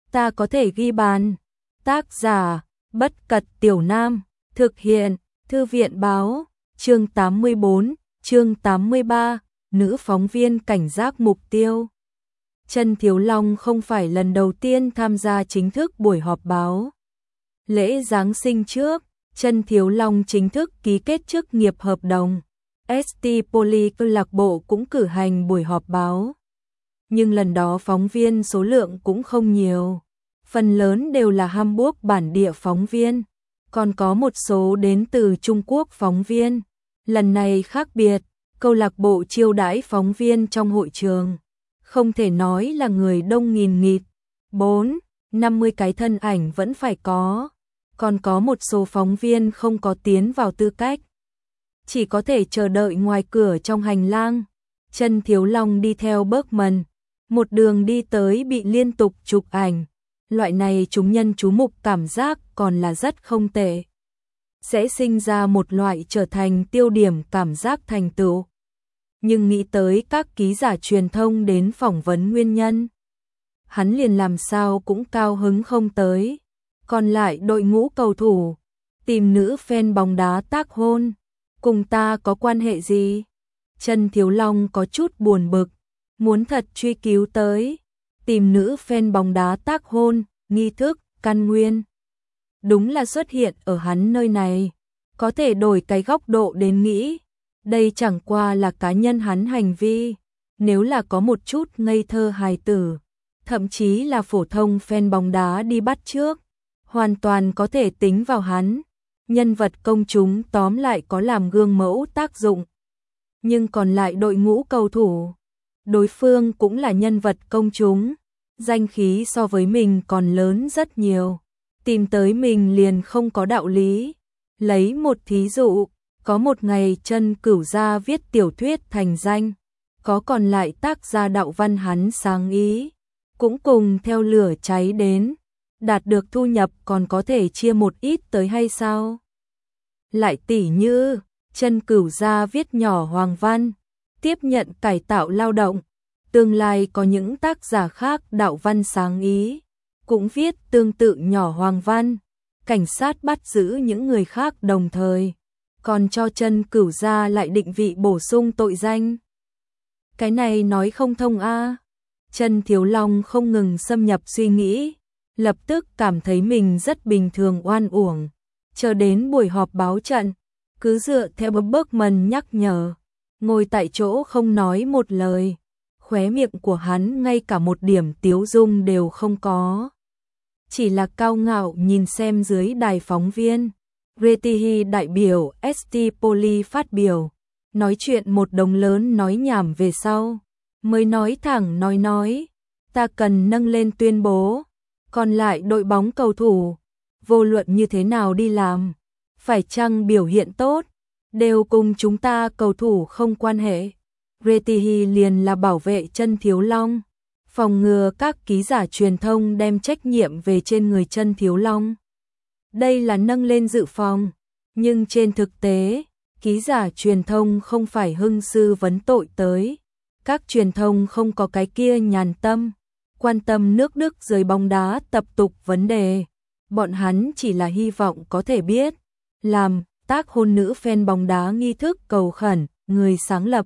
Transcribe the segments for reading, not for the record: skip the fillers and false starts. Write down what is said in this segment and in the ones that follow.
ta có thể ghi bàn. Tác giả, Bất Cật Tiểu Nam, thực hiện, Thư viện Báo, chương 84, chương 83, nữ phóng viên cảnh giác mục tiêu. Trân Thiếu Long không phải lần đầu tiên tham gia chính thức buổi họp báo. Lễ Giáng sinh trước, Trân Thiếu Long chính thức ký kết chức nghiệp hợp đồng. ST Poly câu lạc bộ cũng cử hành buổi họp báo. Nhưng lần đó phóng viên số lượng cũng không nhiều. Phần lớn đều là Hamburg bản địa phóng viên, còn có một số đến từ Trung Quốc phóng viên. Lần này khác biệt, câu lạc bộ chiêu đãi phóng viên trong hội trường. Không thể nói là người đông nghìn nghịt, 50 cái thân ảnh vẫn phải có. Còn có một số phóng viên không có tiến vào tư cách, chỉ có thể chờ đợi ngoài cửa trong hành lang. Trân Thiếu Long đi theo Bergman, một đường đi tới bị liên tục chụp ảnh. Loại này chúng nhân chú mục cảm giác còn là rất không tệ. Sẽ sinh ra một loại trở thành tiêu điểm cảm giác thành tựu. Nhưng nghĩ tới các ký giả truyền thông đến phỏng vấn nguyên nhân, hắn liền làm sao cũng cao hứng không tới. Còn lại đội ngũ cầu thủ, tìm nữ fan bóng đá tác hôn, cùng ta có quan hệ gì? Trân Thiếu Long có chút buồn bực, muốn thật truy cứu tới. Tìm nữ fan bóng đá tác hôn, nghi thức, căn nguyên. Đúng là xuất hiện ở hắn nơi này. Có thể đổi cái góc độ đến nghĩ. Đây chẳng qua là cá nhân hắn hành vi. Nếu là có một chút ngây thơ hài tử, thậm chí là phổ thông fan bóng đá đi bắt trước, hoàn toàn có thể tính vào hắn. Nhân vật công chúng tóm lại có làm gương mẫu tác dụng. Nhưng còn lại đội ngũ cầu thủ, đối phương cũng là nhân vật công chúng, danh khí so với mình còn lớn rất nhiều. Tìm tới mình liền không có đạo lý. Lấy một thí dụ, có một ngày Trân Cửu Gia viết tiểu thuyết thành danh, có còn lại tác gia đạo văn hắn sáng ý, cũng cùng theo lửa cháy đến, đạt được thu nhập còn có thể chia một ít tới hay sao? Lại tỉ như, Trân Cửu Gia viết nhỏ Hoàng Văn, tiếp nhận cải tạo lao động, tương lai có những tác giả khác đạo văn sáng ý, cũng viết tương tự nhỏ Hoàng Văn, cảnh sát bắt giữ những người khác đồng thời, còn cho Trân Cửu Gia lại định vị bổ sung tội danh. Cái này nói không thông a. Trân Thiếu Long không ngừng xâm nhập suy nghĩ, lập tức cảm thấy mình rất bình thường oan uổng. Chờ đến buổi họp báo trận, cứ dựa theo Bergman nhắc nhở, ngồi tại chỗ không nói một lời. Khóe miệng của hắn ngay cả một điểm tiếu dung đều không có. Chỉ là cao ngạo nhìn xem dưới đài phóng viên. Retihi đại biểu ST Poly phát biểu, nói chuyện một đồng lớn nói nhảm về sau, mới nói thẳng nói, ta cần nâng lên tuyên bố, còn lại đội bóng cầu thủ, vô luận như thế nào đi làm, phải chăng biểu hiện tốt, đều cùng chúng ta cầu thủ không quan hệ. Retihi liền là bảo vệ Trân Thiếu Long, phòng ngừa các ký giả truyền thông đem trách nhiệm về trên người Trân Thiếu Long. Đây là nâng lên dự phòng, nhưng trên thực tế, ký giả truyền thông không phải hưng sư vấn tội tới. Các truyền thông không có cái kia nhàn tâm, quan tâm nước Đức giới bóng đá tập tục vấn đề. Bọn hắn chỉ là hy vọng có thể biết, làm tác hôn nữ fan bóng đá nghi thức cầu khẩn, người sáng lập.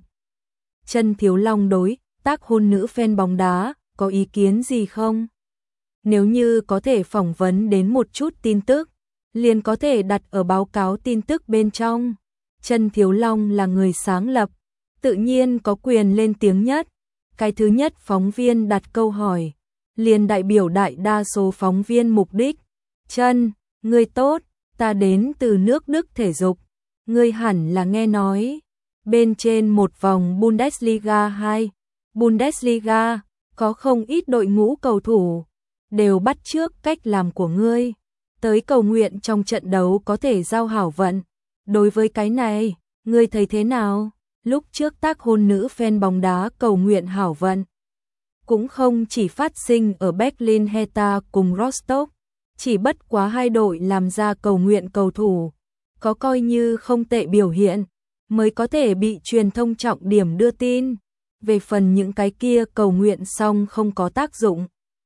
Trân Thiếu Long đối tác hôn nữ fan bóng đá có ý kiến gì không? Nếu như có thể phỏng vấn đến một chút tin tức, liền có thể đặt ở báo cáo tin tức bên trong. Trân Thiếu Long là người sáng lập, tự nhiên có quyền lên tiếng nhất. Cái thứ nhất phóng viên đặt câu hỏi, liền đại biểu đại đa số phóng viên mục đích. Trân, ngươi tốt, ta đến từ nước Đức thể dục. Ngươi hẳn là nghe nói, bên trên một vòng Bundesliga 2, Bundesliga, có không ít đội ngũ cầu thủ, đều bắt chước cách làm của ngươi, tới cầu nguyện trong trận đấu có thể giao hảo vận. Đối với cái này, ngươi thấy thế nào? Lúc trước tác hôn nữ fan bóng đá cầu nguyện hảo vận, cũng không chỉ phát sinh ở Berlin Hertha cùng Rostock, chỉ bất quá hai đội làm ra cầu nguyện cầu thủ, có coi như không tệ biểu hiện, mới có thể bị truyền thông trọng điểm đưa tin. Về phần những cái kia cầu nguyện xong không có tác dụng,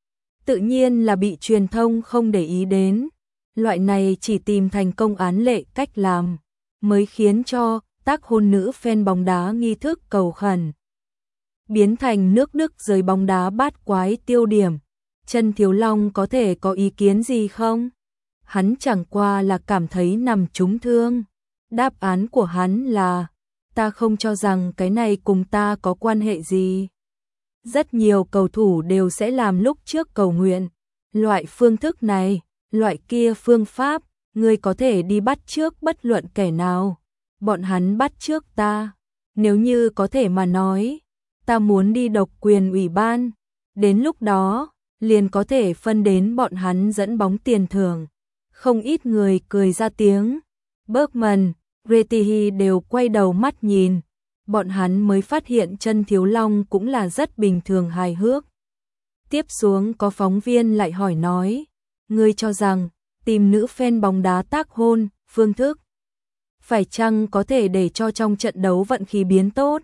tự nhiên là bị truyền thông không để ý đến. Loại này chỉ tìm thành công án lệ cách làm, mới khiến cho tác hôn nữ fan bóng đá nghi thức cầu khẩn biến thành nước Đức giới bóng đá bát quái tiêu điểm. Chân Thiếu Long có thể có ý kiến gì không? Hắn chẳng qua là cảm thấy nằm trúng thương. Đáp án của hắn là, ta không cho rằng cái này cùng ta có quan hệ gì. Rất nhiều cầu thủ đều sẽ làm lúc trước cầu nguyện. Loại phương thức này, loại kia phương pháp, ngươi có thể đi bắt chước bất luận kẻ nào. Bọn hắn bắt chước ta. Nếu như có thể mà nói, ta muốn đi độc quyền ủy ban. Đến lúc đó, liền có thể phân đến bọn hắn dẫn bóng tiền thưởng. Không ít người cười ra tiếng. Bergman, Retihi đều quay đầu mắt nhìn. Bọn hắn mới phát hiện Chân Thiếu Long cũng là rất bình thường hài hước. Tiếp xuống có phóng viên lại hỏi nói, ngươi cho rằng tìm nữ fan bóng đá tác hôn, phương thức phải chăng có thể để cho trong trận đấu vận khí biến tốt?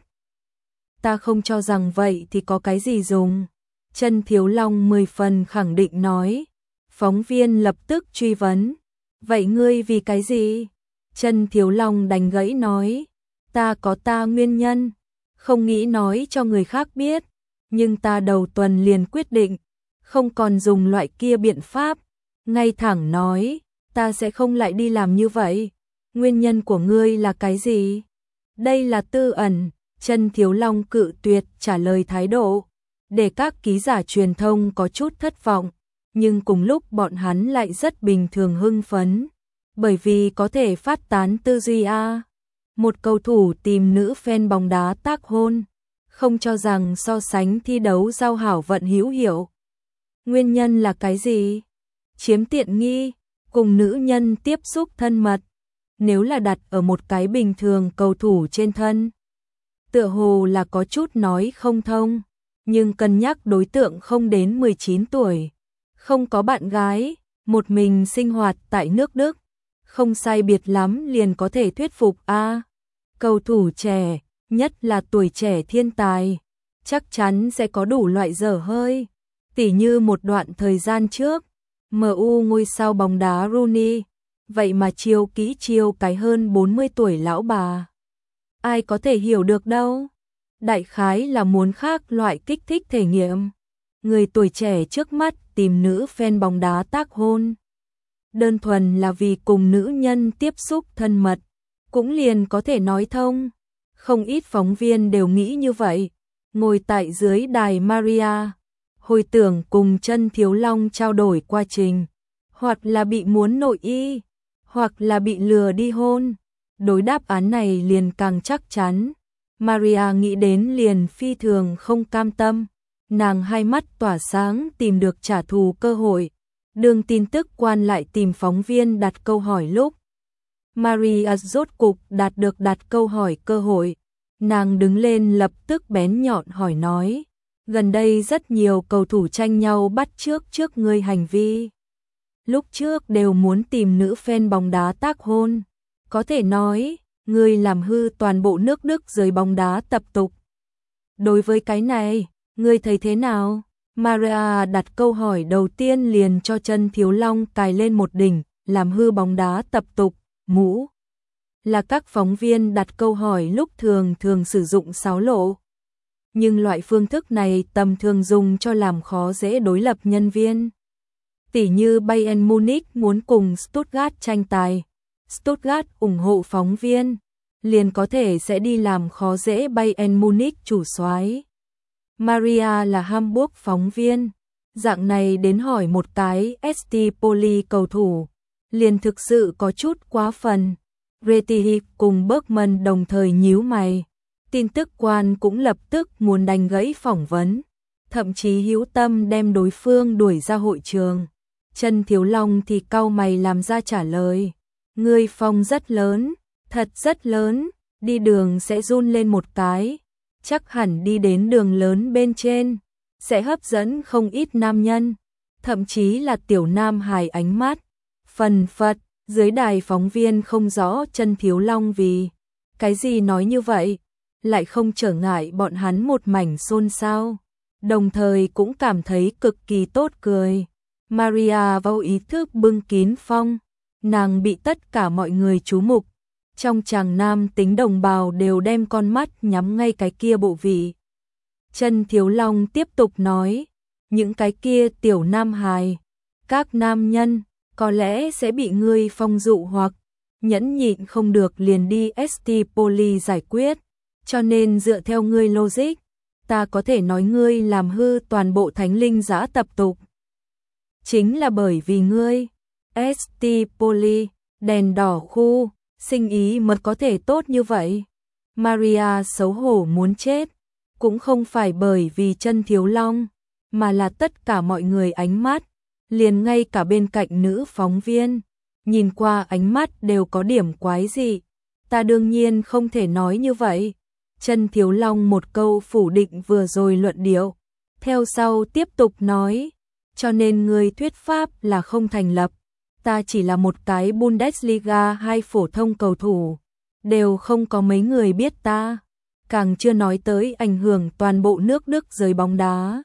Ta không cho rằng vậy thì có cái gì dùng. Chân Thiếu Long 10 phần khẳng định nói. Phóng viên lập tức truy vấn. Vậy ngươi vì cái gì? Chân Thiếu Long đành gãy nói. Ta có ta nguyên nhân. Không nghĩ nói cho người khác biết. Nhưng ta đầu tuần liền quyết định. Không còn dùng loại kia biện pháp. Ngay thẳng nói. Ta sẽ không lại đi làm như vậy. Nguyên nhân của ngươi là cái gì? Đây là tư ẩn. Chân Thiếu Long cự tuyệt trả lời thái độ. Để các ký giả truyền thông có chút thất vọng. Nhưng cùng lúc bọn hắn lại rất bình thường hưng phấn. Bởi vì có thể phát tán tư duy a. Một cầu thủ tìm nữ fan bóng đá tác hôn. Không cho rằng so sánh thi đấu giao hảo vận hữu hiệu. Nguyên nhân là cái gì? Chiếm tiện nghi, cùng nữ nhân tiếp xúc thân mật. Nếu là đặt ở một cái bình thường cầu thủ trên thân, tựa hồ là có chút nói không thông. Nhưng cân nhắc đối tượng không đến 19 tuổi, không có bạn gái, một mình sinh hoạt tại nước Đức, không sai biệt lắm liền có thể thuyết phục a. Cầu thủ trẻ, nhất là tuổi trẻ thiên tài, chắc chắn sẽ có đủ loại dở hơi. Tỉ như một đoạn thời gian trước, MU ngôi sao bóng đá Rooney, vậy mà chiêu kỹ chiêu cái hơn 40 tuổi lão bà. Ai có thể hiểu được đâu. Đại khái là muốn khác loại kích thích thể nghiệm. Người tuổi trẻ trước mắt tìm nữ fan bóng đá tác hôn. Đơn thuần là vì cùng nữ nhân tiếp xúc thân mật, cũng liền có thể nói thông. Không ít phóng viên đều nghĩ như vậy. Ngồi tại dưới đài Maria, hồi tưởng cùng Chân Thiếu Long trao đổi quá trình. Hoặc là bị muốn nội y, hoặc là bị lừa đi hôn. Đối đáp án này liền càng chắc chắn. Maria nghĩ đến liền phi thường không cam tâm. Nàng hai mắt tỏa sáng tìm được trả thù cơ hội. Đường tin tức quan lại tìm phóng viên đặt câu hỏi lúc. Maria rốt cục đạt được đặt câu hỏi cơ hội. Nàng đứng lên lập tức bén nhọn hỏi nói. Gần đây rất nhiều cầu thủ tranh nhau bắt trước ngươi hành vi. Lúc trước đều muốn tìm nữ fan bóng đá tác hôn. Có thể nói, ngươi làm hư toàn bộ nước Đức giới bóng đá tập tục. Đối với cái này, ngươi thấy thế nào? Maria đặt câu hỏi đầu tiên liền cho Chân Thiếu Long cài lên một đỉnh, làm hư bóng đá tập tục, mũ. Là các phóng viên đặt câu hỏi lúc thường sử dụng xáo lộ. Nhưng loại phương thức này tầm thường dùng cho làm khó dễ đối lập nhân viên. Tỉ như Bayern Munich muốn cùng Stuttgart tranh tài. Stuttgart ủng hộ phóng viên, liền có thể sẽ đi làm khó dễ Bayern Munich chủ soái. Maria là Hamburg phóng viên, dạng này đến hỏi một cái ST Poli cầu thủ, liền thực sự có chút quá phần. Retihi cùng Bergman đồng thời nhíu mày, tin tức quan cũng lập tức muốn đánh gãy phỏng vấn, thậm chí hữu tâm đem đối phương đuổi ra hội trường. Chân Thiếu Long thì cau mày làm ra trả lời. Ngươi phong rất lớn, thật rất lớn, đi đường sẽ run lên một cái, chắc hẳn đi đến đường lớn bên trên, sẽ hấp dẫn không ít nam nhân, thậm chí là tiểu nam hài ánh mắt. Phần phật, dưới đài phóng viên không rõ Chân Thiếu Long vì cái gì nói như vậy, lại không trở ngại bọn hắn một mảnh xôn xao. đồng thời cũng cảm thấy cực kỳ tốt cười. Maria vô ý thức bưng kín phong, nàng bị tất cả mọi người chú mục. Trong chàng nam tính đồng bào đều đem con mắt nhắm ngay cái kia bộ vị. Chân Thiếu Long tiếp tục nói, những cái kia tiểu nam hài, các nam nhân, có lẽ sẽ bị ngươi phong dụ hoặc nhẫn nhịn không được liền đi ST Poly giải quyết, cho nên dựa theo ngươi logic, ta có thể nói ngươi làm hư toàn bộ thánh linh giã tập tục. Chính là bởi vì ngươi, ST Poly, đèn đỏ khu, sinh ý mật có thể tốt như vậy. Maria xấu hổ muốn chết, cũng không phải bởi vì Chân Thiếu Long, mà là tất cả mọi người ánh mắt, liền ngay cả bên cạnh nữ phóng viên, nhìn qua ánh mắt đều có điểm quái dị. Ta đương nhiên không thể nói như vậy. Chân Thiếu Long một câu phủ định vừa rồi luận điệu, theo sau tiếp tục nói, cho nên người thuyết pháp là không thành lập. Ta chỉ là một cái Bundesliga 2 phổ thông cầu thủ, đều không có mấy người biết ta, càng chưa nói tới ảnh hưởng toàn bộ nước Đức giới bóng đá.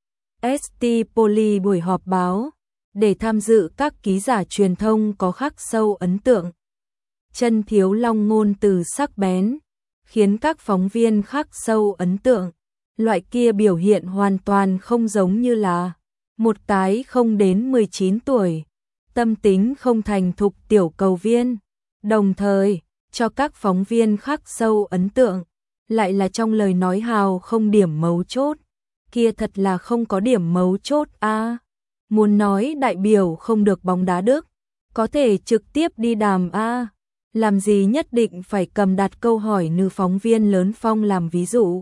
ST Poly buổi họp báo, để tham dự các ký giả truyền thông có khắc sâu ấn tượng. Chân Thiếu Long ngôn từ sắc bén, khiến các phóng viên khắc sâu ấn tượng. Loại kia biểu hiện hoàn toàn không giống như là một cái không đến 19 tuổi, tâm tính không thành thục tiểu cầu viên. Đồng thời, cho các phóng viên khắc sâu ấn tượng, lại là trong lời nói hào không điểm mấu chốt. Kia thật là không có điểm mấu chốt a. Muốn nói đại biểu không được bóng đá Đức, có thể trực tiếp đi đàm a. Làm gì nhất định phải cầm đặt câu hỏi nữ phóng viên lớn Phong làm ví dụ.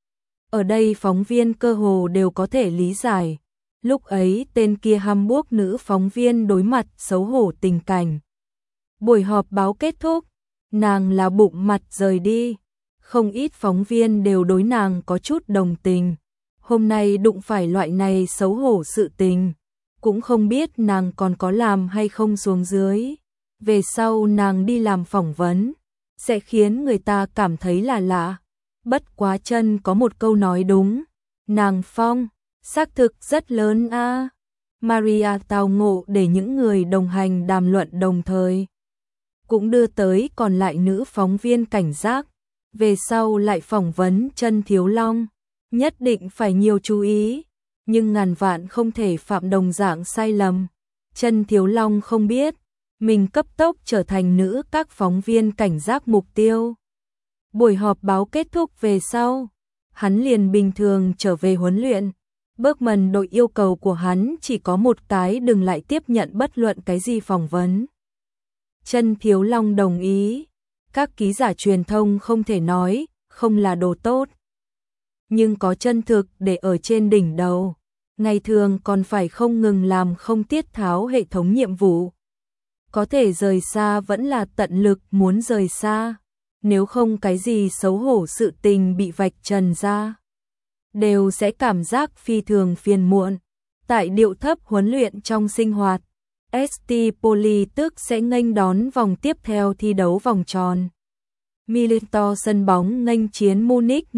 Ở đây phóng viên cơ hồ đều có thể lý giải. Lúc ấy tên kia Hamburg nữ phóng viên đối mặt xấu hổ tình cảnh. Buổi họp báo kết thúc, nàng là bụng mặt rời đi. Không ít phóng viên đều đối nàng có chút đồng tình. Hôm nay đụng phải loại này xấu hổ sự tình, cũng không biết nàng còn có làm hay không xuống dưới. Về sau nàng đi làm phỏng vấn, sẽ khiến người ta cảm thấy là lạ. Bất quá Chân có một câu nói đúng, nàng phong, xác thực rất lớn a. Maria tào ngộ để những người đồng hành đàm luận đồng thời, cũng đưa tới còn lại nữ phóng viên cảnh giác. Về sau lại phỏng vấn Chân Thiếu Long, nhất định phải nhiều chú ý, nhưng ngàn vạn không thể phạm đồng dạng sai lầm. Chân Thiếu Long không biết, mình cấp tốc trở thành nữ các phóng viên cảnh giác mục tiêu. Buổi họp báo kết thúc về sau, hắn liền bình thường trở về huấn luyện. Bergman đội yêu cầu của hắn chỉ có một cái, đừng lại tiếp nhận bất luận cái gì phỏng vấn. Chân Thiếu Long đồng ý, các ký giả truyền thông không thể nói, không là đồ tốt. Nhưng có chân thực để ở trên đỉnh đầu, ngày thường còn phải không ngừng làm không tiết tháo hệ thống nhiệm vụ. Có thể rời xa vẫn là tận lực muốn rời xa, nếu không cái gì xấu hổ sự tình bị vạch trần ra, đều sẽ cảm giác phi thường phiền muộn. Tại điệu thấp huấn luyện trong sinh hoạt, ST Poly tức sẽ nghênh đón vòng tiếp theo thi đấu vòng tròn. Milito sân bóng nghênh chiến Munich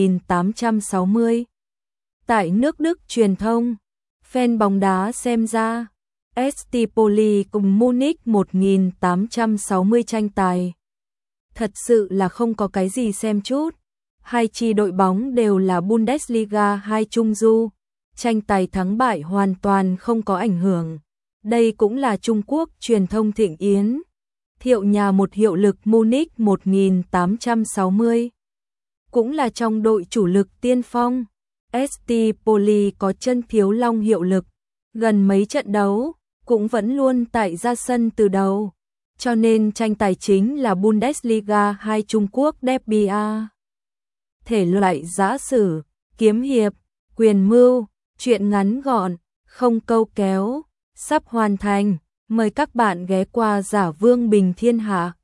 1860. Tại nước Đức truyền thông, fan bóng đá xem ra, ST Poly cùng Munich 1860 tranh tài. Thật sự là không có cái gì xem chút. Hai chi đội bóng đều là Bundesliga 2 trung du, tranh tài thắng bại hoàn toàn không có ảnh hưởng. Đây cũng là Trung Quốc truyền thông thịnh yến. Thiệu nhà một hiệu lực Munich 1860. Cũng là trong đội chủ lực tiên phong. ST Poly có Chân Thiếu Long hiệu lực. Gần mấy trận đấu, cũng vẫn luôn tại ra sân từ đầu. Cho nên tranh tài chính là Bundesliga 2 Trung Quốc derby A. Thể loại giã sử, kiếm hiệp, quyền mưu, truyện ngắn gọn, không câu kéo, sắp hoàn thành. Mời các bạn ghé qua Giả Vương Bình Thiên Hạ.